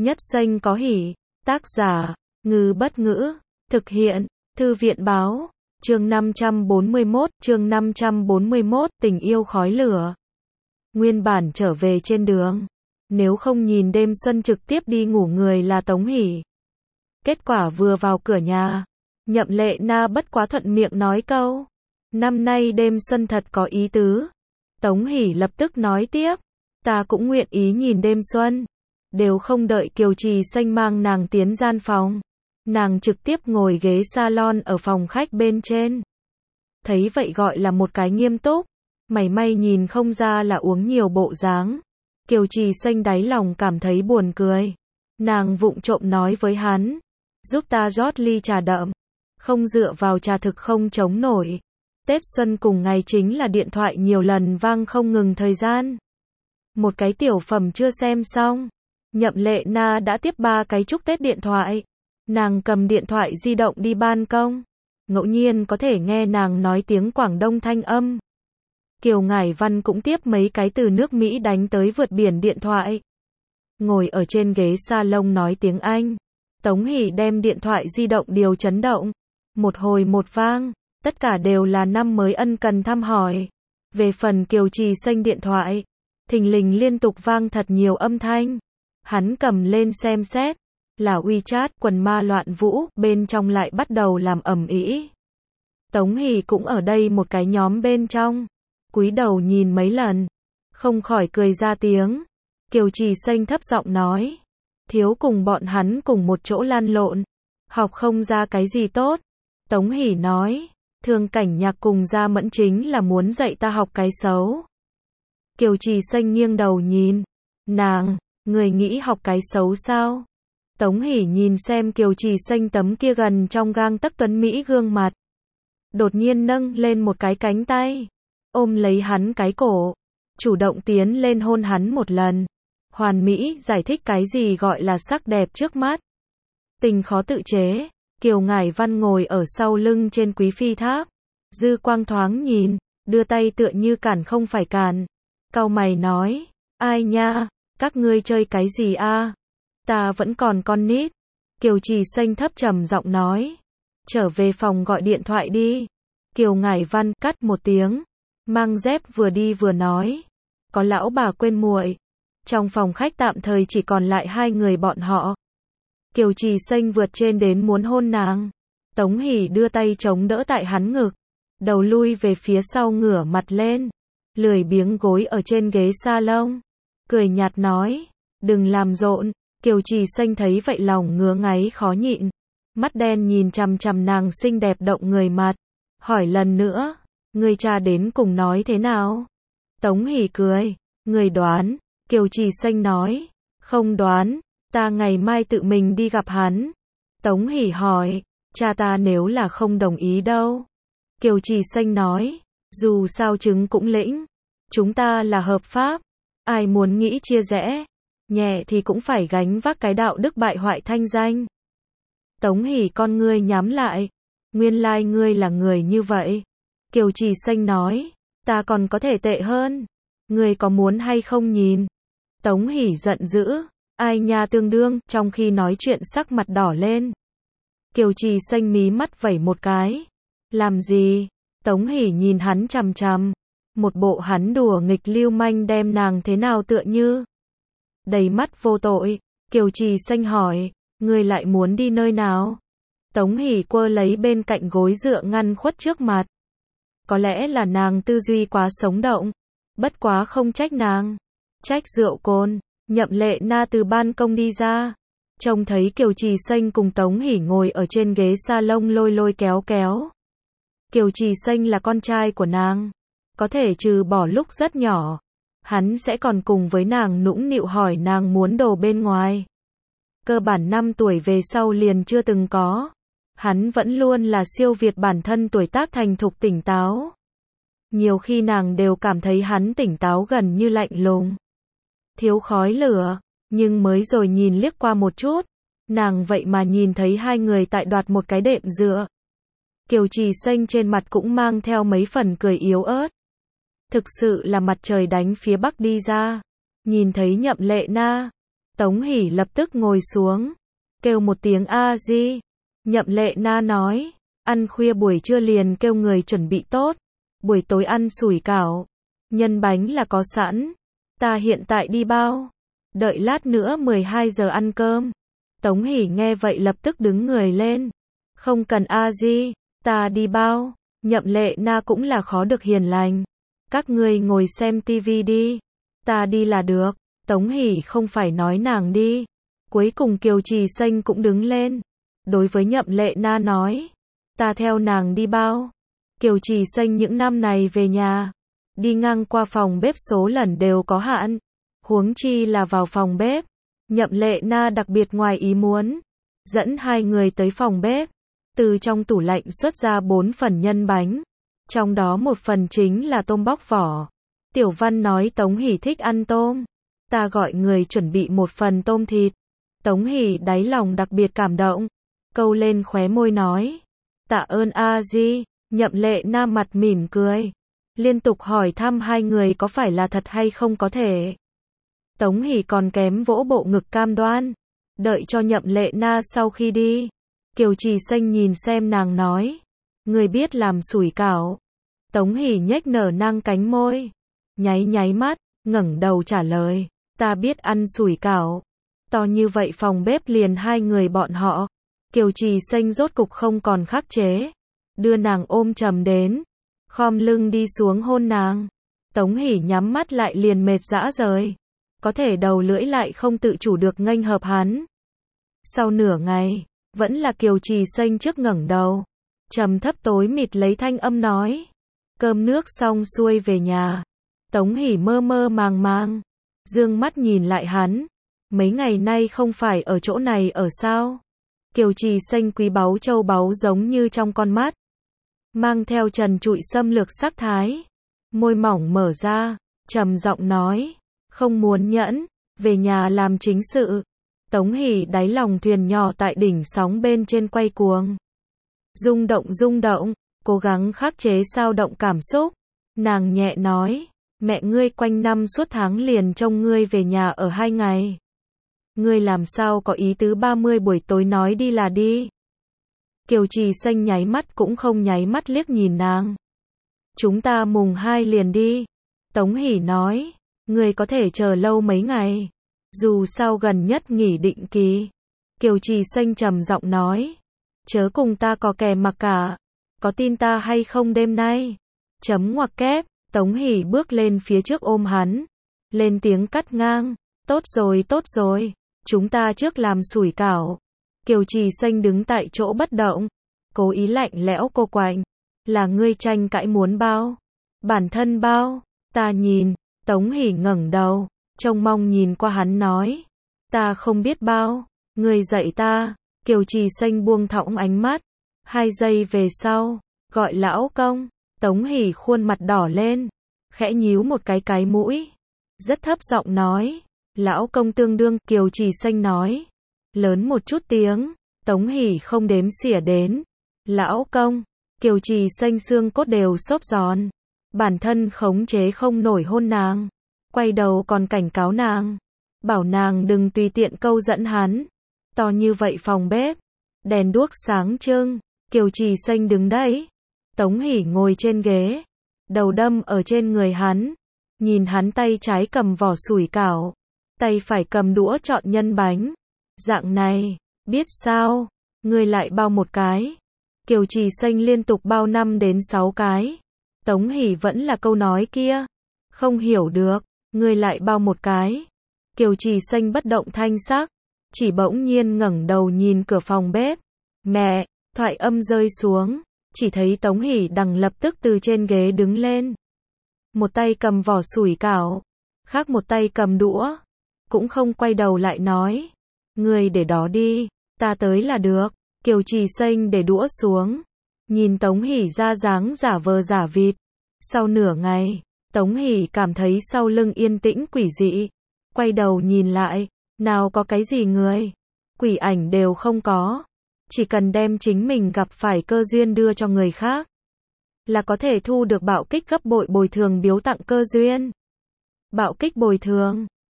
Nhất xanh có hỉ. Tác giả, Ngư Bất Ngữ. Thực hiện, Thư viện Báo. Chương 541, tình yêu khói lửa. Nguyên bản trở về trên đường. Nếu không nhìn đêm xuân trực tiếp đi ngủ người là Tống Hỷ. Kết quả vừa vào cửa nhà, Nhậm Lệ Na bất quá thuận miệng nói câu. Năm nay đêm xuân thật có ý tứ. Tống Hỷ lập tức nói tiếp. Ta cũng nguyện ý nhìn đêm xuân. Đều không đợi Kiều Trì Xanh mang nàng tiến gian phòng. Nàng trực tiếp ngồi ghế salon ở phòng khách bên trên. Thấy vậy gọi là một cái nghiêm túc. Mảy may nhìn không ra là uống nhiều bộ dáng. Kiều Trì Xanh đáy lòng cảm thấy buồn cười. Nàng vụng trộm nói với hắn. Giúp ta rót ly trà đậm. Không dựa vào trà thực không chống nổi. Tết xuân cùng ngày chính là điện thoại nhiều lần vang không ngừng thời gian. Một cái tiểu phẩm chưa xem xong. Nhậm Lệ Na đã tiếp 3 cái chúc Tết điện thoại. Nàng cầm điện thoại di động đi ban công. Ngẫu nhiên có thể nghe nàng nói tiếng Quảng Đông thanh âm. Kiều Ngải Văn cũng tiếp mấy cái từ nước Mỹ đánh tới vượt biển điện thoại. Ngồi ở trên ghế salon nói tiếng Anh. Tống Hỷ đem điện thoại di động điều chấn động. Một hồi một vang. Tất cả đều là năm mới ân cần thăm hỏi. Về phần Kiều Trì Xanh điện thoại. Thình lình liên tục vang thật nhiều âm thanh. Hắn cầm lên xem xét. Là WeChat quần ma loạn vũ. Bên trong lại bắt đầu làm ầm ĩ. Tống Hỷ cũng ở đây một cái nhóm bên trong. Cúi đầu nhìn mấy lần. Không khỏi cười ra tiếng. Kiều Trì Xanh thấp giọng nói. Thiếu cùng bọn hắn cùng một chỗ lan lộn. Học không ra cái gì tốt. Tống Hỷ nói. Thương Cảnh Nhạc cùng Gia Mẫn chính là muốn dạy ta học cái xấu. Kiều Trì Xanh nghiêng đầu nhìn. Nàng, người nghĩ học cái xấu sao? Tống Hỷ nhìn xem Kiều Trì Xanh tấm kia gần trong gang tấc tuấn Mỹ gương mặt. Đột nhiên nâng lên một cái cánh tay. Ôm lấy hắn cái cổ. Chủ động tiến lên hôn hắn một lần. Hoàn Mỹ giải thích cái gì gọi là sắc đẹp trước mắt. Tình khó tự chế. Kiều Ngải Văn ngồi ở sau lưng trên quý phi tháp. Dư quang thoáng nhìn. Đưa tay tựa như cản không phải cản. Cau mày nói. Ai nha, các ngươi chơi cái gì a? Ta vẫn còn con nít. Kiều Trì Xanh thấp trầm giọng nói. Trở về phòng gọi điện thoại đi. Kiều Ngải Văn cắt một tiếng. Mang dép vừa đi vừa nói. Có lão bà quên muội. Trong phòng khách tạm thời chỉ còn lại 2 người bọn họ. Kiều Trì Xanh vượt trên đến muốn hôn nàng. Tống Hỷ đưa tay chống đỡ tại hắn ngực. Đầu lui về phía sau ngửa mặt lên. Lười biếng gối ở trên ghế salon. Cười nhạt nói. Đừng làm rộn. Kiều Trì Xanh thấy vậy lòng ngứa ngáy khó nhịn. Mắt đen nhìn chằm chằm nàng xinh đẹp động người mặt. Hỏi lần nữa. Người cha đến cùng nói thế nào? Tống Hỷ cười. Người đoán. Kiều Trì Xanh nói. Không đoán. Ta ngày mai tự mình đi gặp hắn. Tống Hỷ hỏi. Cha ta nếu là không đồng ý đâu? Kiều Trì Xanh nói. Dù sao chứng cũng lĩnh. Chúng ta là hợp pháp. Ai muốn nghĩ chia rẽ. Nhẹ thì cũng phải gánh vác cái đạo đức bại hoại thanh danh. Tống Hỷ con ngươi nhắm lại. Nguyên lai ngươi là người như vậy. Kiều Trì Xanh nói. Ta còn có thể tệ hơn. Ngươi có muốn hay không nhìn? Tống Hỷ giận dữ. Ai nha tương đương, trong khi nói chuyện sắc mặt đỏ lên. Kiều Trì Xanh mí mắt vẩy một cái. Làm gì? Tống Hỷ nhìn hắn chằm chằm. Một bộ hắn đùa nghịch lưu manh đem nàng thế nào tựa như. Đầy mắt vô tội. Kiều Trì Xanh hỏi. Ngươi lại muốn đi nơi nào? Tống Hỷ quơ lấy bên cạnh gối dựa ngăn khuất trước mặt. Có lẽ là nàng tư duy quá sống động. Bất quá không trách nàng. Trách rượu cồn. Nhậm Lệ Na từ ban công đi ra. Trông thấy Kiều Trì Xanh cùng Tống Hỷ ngồi ở trên ghế salon lôi lôi kéo kéo. Kiều Trì Xanh là con trai của nàng. Có thể trừ bỏ lúc rất nhỏ. Hắn sẽ còn cùng với nàng nũng nịu hỏi nàng muốn đồ bên ngoài. Cơ bản 5 tuổi về sau liền chưa từng có. Hắn vẫn luôn là siêu việt bản thân tuổi tác thành thục tỉnh táo. Nhiều khi nàng đều cảm thấy hắn tỉnh táo gần như lạnh lùng. Thiếu khói lửa, nhưng mới rồi nhìn liếc qua một chút. Nàng vậy mà nhìn thấy 2 người tại đoạt một cái đệm dựa. Kiều Trì Xanh trên mặt cũng mang theo mấy phần cười yếu ớt. Thực sự là mặt trời đánh phía bắc đi ra. Nhìn thấy Nhậm Lệ Na. Tống Hỷ lập tức ngồi xuống, kêu một tiếng a di. Nhậm Lệ Na nói, ăn khuya buổi trưa liền kêu người chuẩn bị tốt, buổi tối ăn sủi cảo, nhân bánh là có sẵn, ta hiện tại đi bao, đợi lát nữa 12 giờ ăn cơm. Tống Hỷ nghe vậy lập tức đứng người lên, không cần a di, ta đi bao. Nhậm Lệ Na cũng là khó được hiền lành, các ngươi ngồi xem tivi đi, ta đi là được. Tống Hỷ không phải nói nàng đi. Cuối cùng Kiều Trì Xanh cũng đứng lên, đối với Nhậm Lệ Na nói, ta theo nàng đi bao. Kiều Trì Xanh những năm này về nhà, đi ngang qua phòng bếp số lần đều có hạn, huống chi là vào phòng bếp. Nhậm Lệ Na đặc biệt ngoài ý muốn, dẫn hai người tới phòng bếp, từ trong tủ lạnh xuất ra 4 phần nhân bánh, trong đó một phần chính là tôm bóc vỏ. Tiểu Văn nói Tống Hỷ thích ăn tôm, ta gọi người chuẩn bị một phần tôm thịt. Tống Hỷ đáy lòng đặc biệt cảm động, câu lên khóe môi nói, tạ ơn a di. Nhậm Lệ Na mặt mỉm cười, liên tục hỏi thăm hai người có phải là thật hay không có thể. Tống Hỷ còn kém vỗ bộ ngực cam đoan. Đợi cho Nhậm Lệ Na sau khi đi, Kiều Trì Xanh nhìn xem nàng nói, người biết làm sủi cảo. Tống Hỷ nhếch nở nang cánh môi, nháy mắt, ngẩng đầu trả lời, ta biết ăn sủi cảo. To như vậy phòng bếp liền hai người bọn họ. Kiều Trì Xanh rốt cục không còn khắc chế, đưa nàng ôm chầm đến, khom lưng đi xuống hôn nàng. Tống Hỷ nhắm mắt lại liền mệt rã rời, có thể đầu lưỡi lại không tự chủ được nghênh hợp hắn. Sau nửa ngày, vẫn là Kiều Trì Xanh trước ngẩng đầu, trầm thấp tối mịt lấy thanh âm nói, cơm nước xong xuôi về nhà. Tống Hỷ mơ mơ màng màng, dương mắt nhìn lại hắn, mấy ngày nay không phải ở chỗ này ở sao? Kiều Trì Xanh quý báu châu báu giống như trong con mắt, mang theo trần trụi xâm lược sắc thái, môi mỏng mở ra, trầm giọng nói, không muốn nhẫn, về nhà làm chính sự. Tống Hỷ đáy lòng thuyền nhỏ tại đỉnh sóng bên trên quay cuồng, rung động, cố gắng khắc chế sao động cảm xúc. Nàng nhẹ nói, mẹ ngươi quanh năm suốt tháng liền trông ngươi về nhà ở 2 ngày. Ngươi làm sao có ý tứ 30 buổi tối nói đi là đi. Kiều Trì Xanh nháy mắt cũng không nháy mắt liếc nhìn nàng. Chúng ta mùng 2 liền đi. Tống Hỷ nói, ngươi có thể chờ lâu mấy ngày, dù sao gần nhất nghỉ định kỳ. Kiều Trì Xanh trầm giọng nói, chớ cùng ta có kè mặc cả, có tin ta hay không đêm nay? Chấm ngoặc kép. Tống Hỷ bước lên phía trước ôm hắn, lên tiếng cắt ngang, tốt rồi, chúng ta trước làm sủi cảo. Kiều Trì Xanh đứng tại chỗ bất động, cố ý lạnh lẽo cô quạnh, là ngươi tranh cãi muốn bao, bản thân bao, ta nhìn. Tống Hỷ ngẩng đầu, trông mong nhìn qua hắn nói, ta không biết bao, ngươi dạy ta. Kiều Trì Xanh buông thõng ánh mắt, 2 giây về sau, gọi lão công. Tống Hỷ khuôn mặt đỏ lên, khẽ nhíu một cái mũi, rất thấp giọng nói, lão công tương đương. Kiều Trì Xanh nói, lớn một chút tiếng. Tống Hỷ không đếm xỉa đến, lão công. Kiều Trì Xanh xương cốt đều xốp giòn, bản thân khống chế không nổi hôn nàng, quay đầu còn cảnh cáo nàng, bảo nàng đừng tùy tiện câu dẫn hắn. To như vậy phòng bếp, đèn đuốc sáng trưng, Kiều Trì Xanh đứng đấy, Tống Hỷ ngồi trên ghế, đầu đâm ở trên người hắn, nhìn hắn tay trái cầm vỏ sủi cảo, tay phải cầm đũa chọn nhân bánh. Dạng này, biết sao, ngươi lại bao một cái. Kiều Trì Xanh liên tục bao 5 đến 6 cái. Tống Hỷ vẫn là câu nói kia, không hiểu được, ngươi lại bao một cái. Kiều Trì Xanh bất động thanh sắc, chỉ bỗng nhiên ngẩng đầu nhìn cửa phòng bếp. Mẹ, thoại âm rơi xuống, chỉ thấy Tống Hỷ Đằng lập tức từ trên ghế đứng lên. Một tay cầm vỏ sủi cảo, khác một tay cầm đũa, cũng không quay đầu lại nói, ngươi để đó đi, ta tới là được. Kiều Trì Xanh để đũa xuống, nhìn Tống Hỷ ra dáng giả vờ giả vịt. Sau nửa ngày, Tống Hỷ cảm thấy sau lưng yên tĩnh quỷ dị, quay đầu nhìn lại, nào có cái gì người, quỷ ảnh đều không có, chỉ cần đem chính mình gặp phải cơ duyên đưa cho người khác, là có thể thu được bạo kích gấp bội bồi thường biếu tặng cơ duyên. Bạo kích bồi thường